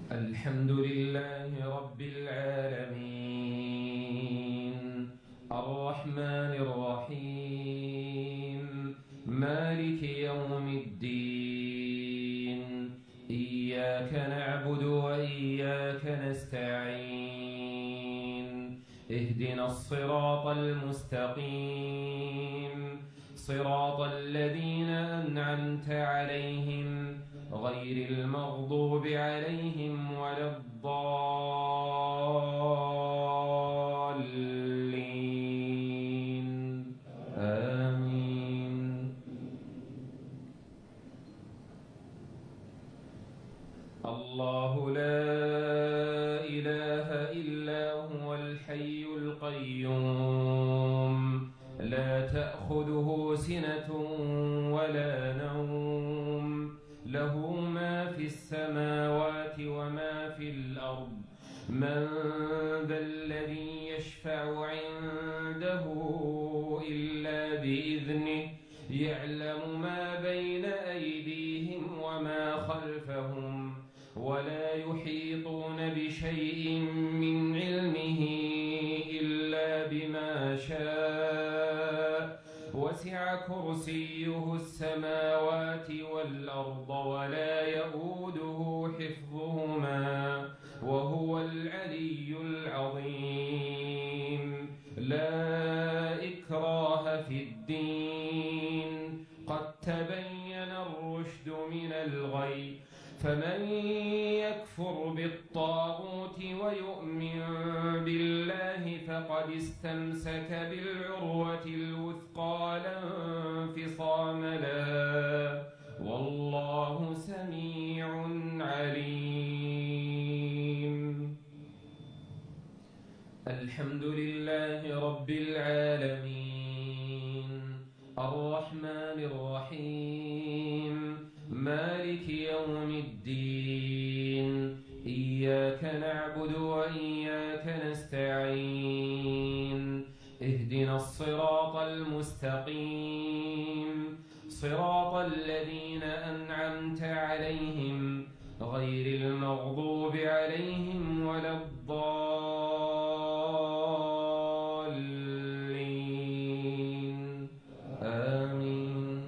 الحمد لله رب العالمين الرحمن الرحيم مالك يوم الدين إياك نعبد وإياك نستعين اهدنا الصراط المستقيم صراط الذين أنعمت عليهم غير المغضوب عليهم ولا الضالين آمين. الله لا إله إلا هو الحي القيوم لا تأخذه سنة ولا نوم له ما في السماوات وما في الأرض من ذا الذي يشفع عنده إلا بإذنه يعلم ما بين أيديهم وما خلفهم ولا يحيطون بشيء من علمه إلا بما شاء وسع كرسيه السماوات والأرض ولا يئوده حفظهما وهو العلي العظيم. لا إكراه في الدين قد تبين الرشد من الغي فمن يكفر بالطاغوت ويؤمن بالله فقد استمسك بالعروة الوثقى لا انفصام لها والله سميع عليم. الحمد لله رب العالمين الرحمن الرحيم مالك يوم الدين إياك نعبد وإياك نستعين اهدنا الصراط المستقيم صراط الذين أنعمت عليهم غير المغضوب عليهم ولا الضالين آمين.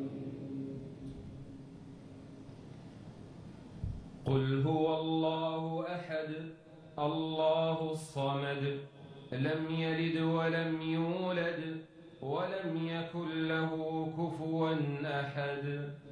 قل هو الله أحد الله الصمد لم يلد ولم يولد ولم يكن له كفوا أحد.